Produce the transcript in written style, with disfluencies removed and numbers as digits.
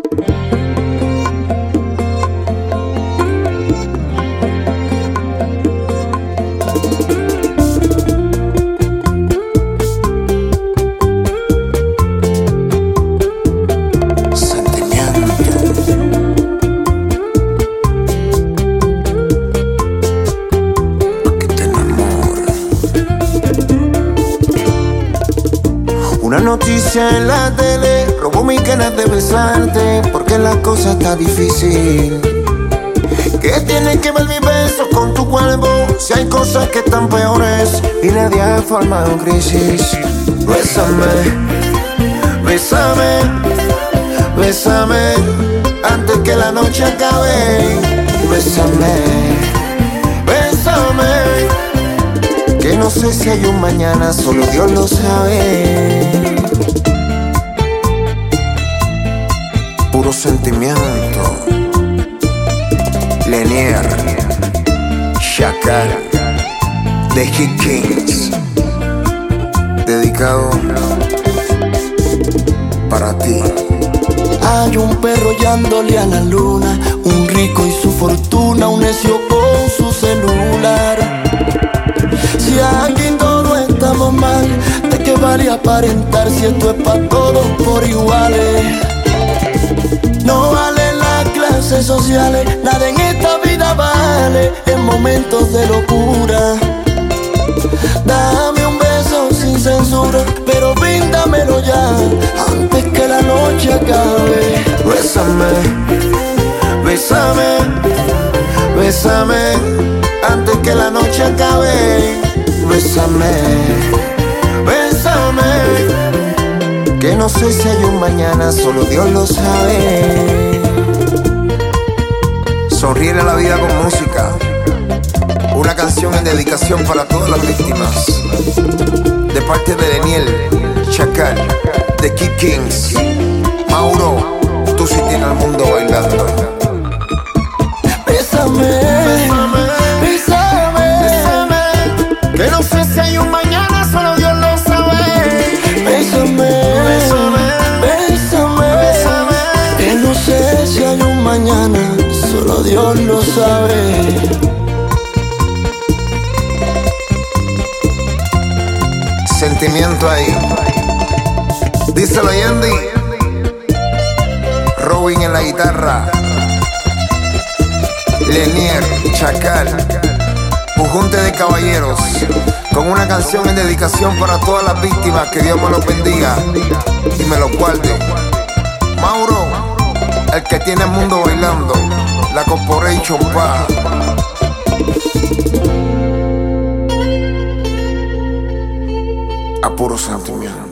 Una noticia en la tele robó mi ganas de besarte, porque la cosa está difícil. ¿Qué tiene que ver mi beso con tu cuerpo? Si hay cosas que están peores y nadie ha formado crisis. Bésame, bésame, bésame antes que la noche acabe. Bésame, bésame, que no sé si hay un mañana, solo Dios lo sabe. Puro sentimiento. Lanier, Chacal, The Hit Kings. Dedicado para ti. Hay un perro hallándole a la luna, un rico y su fortuna, un necio con su celular. Si aquí todos estamos mal, ¿de qué vale aparentar si esto es pa' todos por iguales? No vale las clases sociales, nada en esta vida vale en momentos de locura. Dame un beso sin censura, pero bríndamelo ya, antes que la noche acabe. Bésame, bésame, bésame antes que la noche acabe. Bésame, bésame, que no sé si hay un mañana, solo Dios lo sabe. Sonríele a la vida con música. Una canción en dedicación para todas las víctimas. De parte de Daniel, Chacal, The Hit Kings. Mauro, tú sí tienes al mundo bailando. Bésame, bésame, bésame, que no sé si hay un mañana, solo Dios lo sabe. bésame, bésame, bésame, que no sé si hay un mañana, solo Dios lo sabe. Sentimiento ahí. Díselo, Yendi. Robin en la guitarra. Lanier, Chacal. Un junte de caballeros con una canción en dedicación para todas las víctimas. Que Dios me los bendiga y me los guarde. Mauro, el que tiene el mundo bailando. La Corporation Pa. A puro sentimiento.